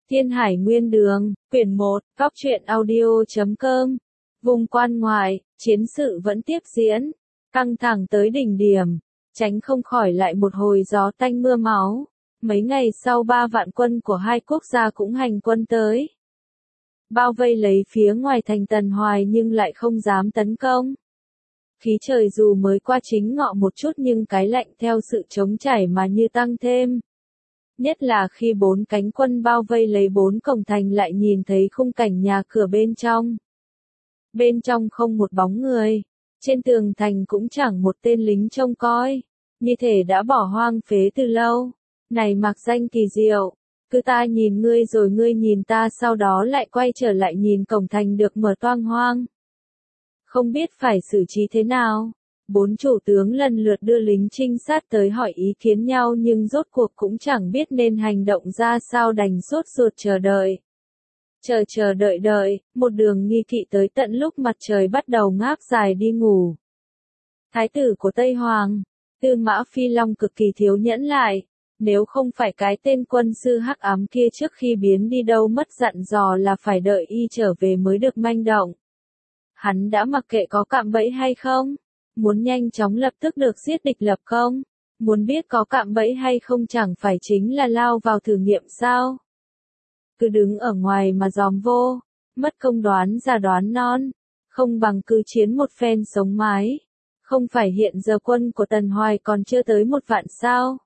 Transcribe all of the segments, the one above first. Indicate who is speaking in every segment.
Speaker 1: Thiên Hải Nguyên Đường, quyển 1, góc truyện audio.com. Vùng quan ngoại, chiến sự vẫn tiếp diễn, căng thẳng tới đỉnh điểm, tránh không khỏi lại một hồi gió tanh mưa máu. Mấy ngày sau 3 vạn quân của hai quốc gia cũng hành quân tới, bao vây lấy phía ngoài thành Tần Hoài nhưng lại không dám tấn công. Khí trời dù mới qua chính ngọ một chút nhưng cái lạnh theo sự trống trải mà như tăng thêm. Nhất là khi 4 cánh quân bao vây lấy 4 cổng thành lại nhìn thấy khung cảnh nhà cửa bên trong. Bên trong không một bóng người, trên tường thành cũng chẳng một tên lính trông coi, như thể đã bỏ hoang phế từ lâu. Này mặc danh kỳ diệu, cứ ta nhìn ngươi rồi ngươi nhìn ta sau đó lại quay trở lại nhìn cổng thành được mở toang hoang. Không biết phải xử trí thế nào. 4 chủ tướng lần lượt đưa lính trinh sát tới hỏi ý kiến nhau nhưng rốt cuộc cũng chẳng biết nên hành động ra sao, đành sốt ruột chờ đợi. Chờ đợi, một đường nghi kỵ tới tận lúc mặt trời bắt đầu ngáp dài đi ngủ. Thái tử của Tây Hoàng, Tư Mã Phi Long cực kỳ thiếu nhẫn lại, nếu không phải cái tên quân sư hắc ám kia trước khi biến đi đâu mất dặn dò là phải đợi y trở về mới được manh động. Hắn đã mặc kệ có cạm bẫy hay không. Muốn nhanh chóng lập tức được giết địch lập công, muốn biết có cạm bẫy hay không chẳng phải chính là lao vào thử nghiệm sao. Cứ đứng ở ngoài mà dòm vô, mất công đoán già đoán non, không bằng cứ chiến một phen sống mái. Không phải hiện giờ quân của Tần Hoài còn chưa tới 1 vạn sao?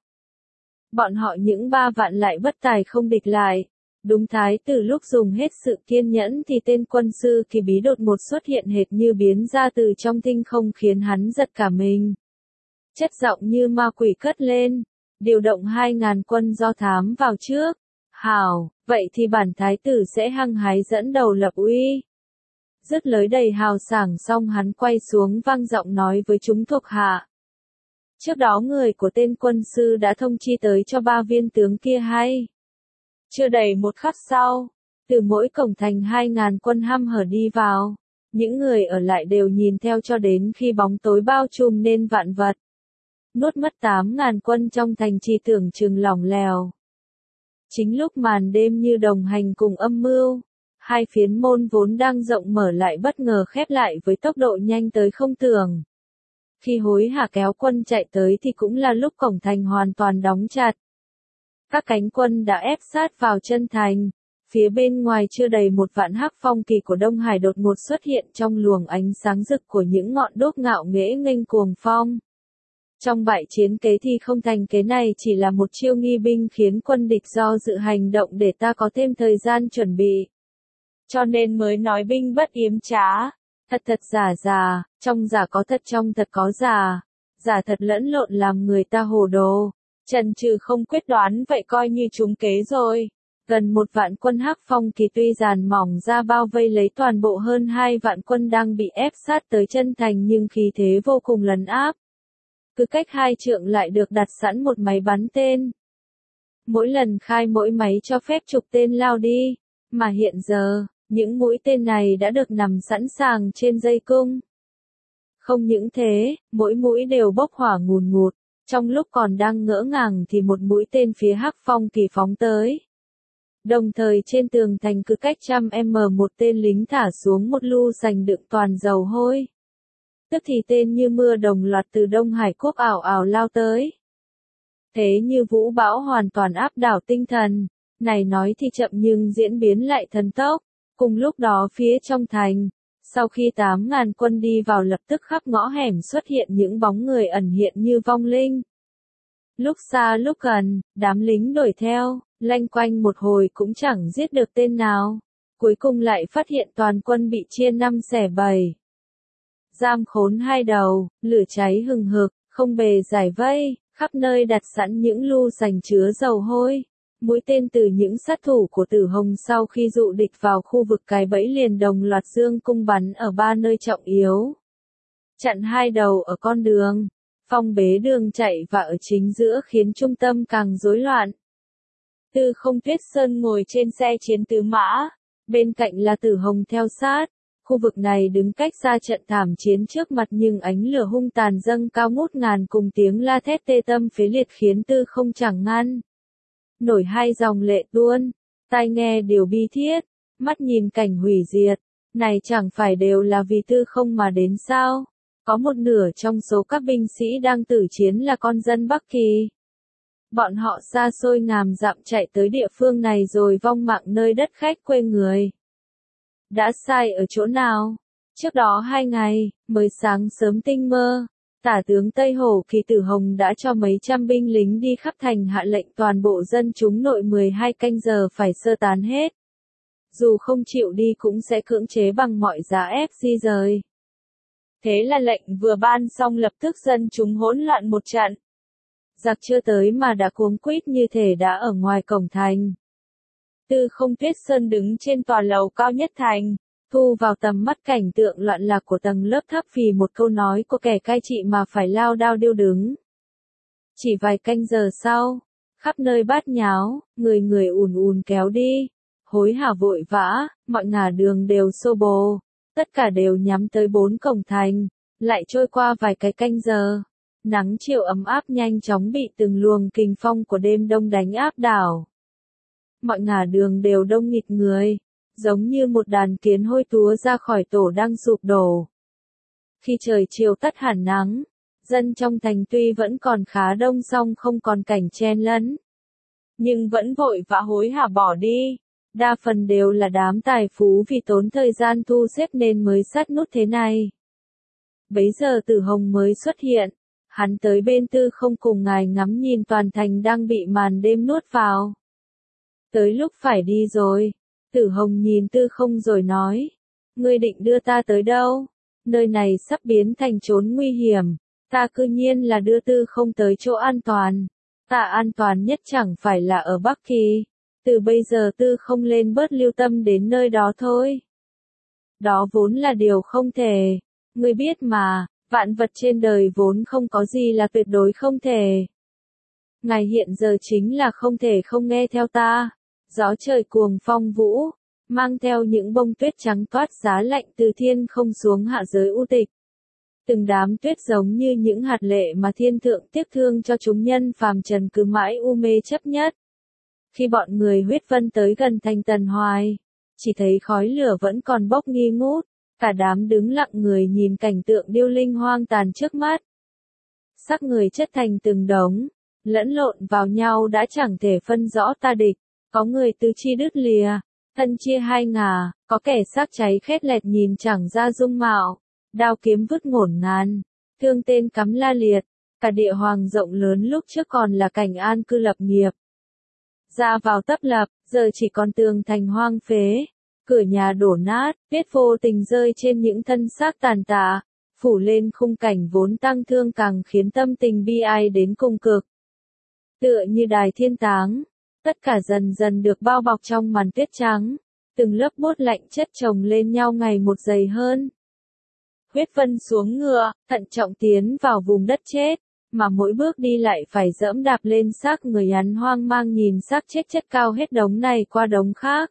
Speaker 1: Bọn họ những 3 vạn lại bất tài không địch lại. Đúng thái tử lúc dùng hết sự kiên nhẫn thì tên quân sư Kỳ Bí đột ngột xuất hiện hệt như biến ra từ trong tinh không khiến hắn giật cả mình. Chất giọng như ma quỷ cất lên, điều động 2.000 quân do thám vào trước. Hảo, vậy thì bản thái tử sẽ hăng hái dẫn đầu lập uy. Dứt lời đầy hào sảng xong hắn quay xuống vang giọng nói với chúng thuộc hạ. Trước đó người của tên quân sư đã thông chi tới cho 3 viên tướng kia hay. Chưa đầy một khắc sau, từ mỗi cổng thành 2.000 quân hăm hở đi vào, những người ở lại đều nhìn theo cho đến khi bóng tối bao trùm nên vạn vật. Nuốt mất 8.000 quân trong thành chỉ tưởng chừng lỏng lẻo. Chính lúc màn đêm như đồng hành cùng âm mưu, hai phiến môn vốn đang rộng mở lại bất ngờ khép lại với tốc độ nhanh tới không tưởng. Khi hối hả kéo quân chạy tới thì cũng là lúc cổng thành hoàn toàn đóng chặt. Các cánh quân đã ép sát vào chân thành, phía bên ngoài chưa đầy 1 vạn hắc phong kỳ của Đông Hải đột ngột xuất hiện trong luồng ánh sáng rực của những ngọn đuốc ngạo nghễ nghênh cuồng phong. Trong bại chiến kế thì không thành kế này chỉ là một chiêu nghi binh khiến quân địch do dự hành động để ta có thêm thời gian chuẩn bị. Cho nên mới nói binh bất yếm trá, thật giả, trong giả có thật trong thật có giả, giả thật lẫn lộn làm người ta hồ đồ. Chần chừ không quyết đoán vậy coi như trúng kế rồi. Gần 1 vạn quân hắc phong kỳ tuy dàn mỏng ra bao vây lấy toàn bộ hơn 2 vạn quân đang bị ép sát tới chân thành nhưng khí thế vô cùng lấn áp. Cứ cách 2 trượng lại được đặt sẵn một máy bắn tên. Mỗi lần khai mỗi máy cho phép chục tên lao đi, mà hiện giờ, những mũi tên này đã được nằm sẵn sàng trên dây cung. Không những thế, mỗi mũi đều bốc hỏa ngùn ngụt. Trong lúc còn đang ngỡ ngàng thì một mũi tên phía hắc phong kỳ phóng tới. Đồng thời trên tường thành cứ cách 100m một tên lính thả xuống một lu sành đựng toàn dầu hôi. Tức thì tên như mưa đồng loạt từ Đông Hải quốc ảo ảo lao tới. Thế như vũ bão hoàn toàn áp đảo tinh thần, này nói thì chậm nhưng diễn biến lại thần tốc. Cùng lúc đó phía trong thành, sau khi 8.000 quân đi vào lập tức khắp ngõ hẻm xuất hiện những bóng người ẩn hiện như vong linh. Lúc xa lúc gần, đám lính đuổi theo, lanh quanh một hồi cũng chẳng giết được tên nào. Cuối cùng lại phát hiện toàn quân bị chia 5 xẻ 7. Giam khốn hai đầu, lửa cháy hừng hực, không bề giải vây, khắp nơi đặt sẵn những lu sành chứa dầu hôi. Mũi tên từ những sát thủ của Tử Hồng sau khi dụ địch vào khu vực cái bẫy liền đồng loạt dương cung bắn ở 3 nơi trọng yếu. Chặn 2 đầu ở con đường, phong bế đường chạy và ở chính giữa khiến trung tâm càng rối loạn. Tư Không Tuyết Sơn ngồi trên xe chiến tứ mã, bên cạnh là Tử Hồng theo sát. Khu vực này đứng cách xa trận thảm chiến trước mặt nhưng ánh lửa hung tàn dâng cao ngút ngàn cùng tiếng la thét tê tâm phế liệt khiến Tư Không chẳng ngăn nổi 2 dòng lệ tuôn. tai nghe điều bi thiết, mắt nhìn cảnh hủy diệt, này chẳng phải đều là vì Tư Không mà đến sao? Có một nửa trong số các binh sĩ đang tử chiến là con dân Bắc Kỳ. Bọn họ xa xôi ngàn dặm chạy tới địa phương này rồi vong mạng nơi đất khách quê người. Đã sai ở chỗ nào? Trước đó 2 ngày, mới sáng sớm tinh mơ, Tả tướng Tây Hổ Kỳ Tử Hồng đã cho mấy trăm binh lính đi khắp thành hạ lệnh toàn bộ dân chúng nội 12 canh giờ phải sơ tán hết. Dù không chịu đi cũng sẽ cưỡng chế bằng mọi giá ép di rời. Thế là lệnh vừa ban xong lập tức dân chúng hỗn loạn một trận. Giặc chưa tới mà đã cuống quýt như thể đã ở ngoài cổng thành. Tư Không Tuyết Sơn đứng trên tòa lầu cao nhất thành, thu vào tầm mắt cảnh tượng loạn lạc của tầng lớp thấp vì một câu nói của kẻ cai trị mà phải lao đao điêu đứng. Chỉ vài canh giờ sau, khắp nơi bát nháo, người người ùn ùn kéo đi, hối hả vội vã, mọi ngả đường đều xô bồ, tất cả đều nhắm tới 4 cổng thành, lại trôi qua vài cái canh giờ. Nắng chiều ấm áp nhanh chóng bị từng luồng kình phong của đêm đông đánh áp đảo. Mọi ngả đường đều đông nghịt người, giống như một đàn kiến hôi túa ra khỏi tổ đang sụp đổ. Khi trời chiều tắt hẳn nắng, dân trong thành tuy vẫn còn khá đông song không còn cảnh chen lấn, nhưng vẫn vội vã hối hả bỏ đi. Đa phần đều là đám tài phú vì tốn thời gian thu xếp nên mới sát nút thế này. Bấy giờ Tử Hồng mới xuất hiện, hắn tới bên Tư Không cùng ngài ngắm nhìn toàn thành đang bị màn đêm nuốt vào. Tới lúc phải đi rồi, Tử Hồng nhìn Tư Không rồi nói, ngươi định đưa ta tới đâu? Nơi này sắp biến thành chốn nguy hiểm, ta cư nhiên là đưa Tư Không tới chỗ an toàn. Ta an toàn nhất chẳng phải là ở Bắc Kỳ. Từ bây giờ Tư Không lên bớt lưu tâm đến nơi đó thôi. Đó vốn là điều không thể. Ngươi biết mà, vạn vật trên đời vốn không có gì là tuyệt đối không thể. Ngài hiện giờ chính là không thể không nghe theo ta. Gió trời cuồng phong vũ, mang theo những bông tuyết trắng toát giá lạnh từ thiên không xuống hạ giới u tịch. Từng đám tuyết giống như những hạt lệ mà thiên thượng tiếc thương cho chúng nhân phàm trần cứ mãi u mê chấp nhất. Khi bọn người huyết vân tới gần thành Tần Hoài, chỉ thấy khói lửa vẫn còn bốc nghi ngút, cả đám đứng lặng người nhìn cảnh tượng điêu linh hoang tàn trước mắt. Xác người chất thành từng đống, lẫn lộn vào nhau đã chẳng thể phân rõ ta địch, có người tứ chi đứt lìa, thân chia hai ngả, có kẻ xác cháy khét lẹt nhìn chẳng ra dung mạo, đao kiếm vứt ngổn ngang, thương tên cắm la liệt, cả địa hoàng rộng lớn lúc trước còn là cảnh an cư lập nghiệp. Ra vào tấp lập, giờ chỉ còn tường thành hoang phế, cửa nhà đổ nát, tuyết vô tình rơi trên những thân xác tàn tạ, phủ lên khung cảnh vốn tăng thương càng khiến tâm tình bi ai đến cùng cực. Tựa như đài thiên táng, tất cả dần dần được bao bọc trong màn tuyết trắng, từng lớp bốt lạnh chất chồng lên nhau ngày một dày hơn. Huyết Vân xuống ngựa, thận trọng tiến vào vùng đất chết, mà mỗi bước đi lại phải dẫm đạp lên xác người hắn hoang mang nhìn xác chết chất cao hết đống này qua đống khác.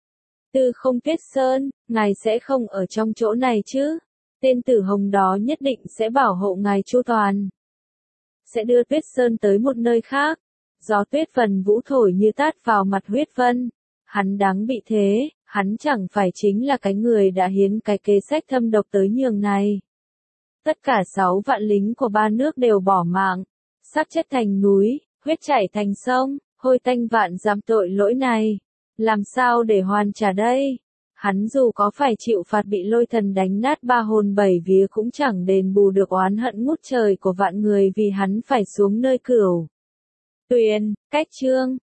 Speaker 1: Tư Không Tuyết Sơn, ngài sẽ không ở trong chỗ này chứ? Tên Tử Hồng đó nhất định sẽ bảo hộ ngài chu toàn. Sẽ đưa Tuyết Sơn tới một nơi khác. Gió tuyết vần vũ thổi như tát vào mặt Huyết Vân. Hắn đáng bị thế, hắn chẳng phải chính là cái người đã hiến cái kế sách thâm độc tới nhường này. Tất cả 6 vạn lính của 3 nước đều bỏ mạng, xác chết thành núi, huyết chảy thành sông, hôi tanh vạn dám tội lỗi này. Làm sao để hoàn trả đây? Hắn dù có phải chịu phạt bị lôi thần đánh nát 3 hồn 7 vía cũng chẳng đền bù được oán hận ngút trời của vạn người vì hắn phải xuống nơi cửu tuyền, cách chương.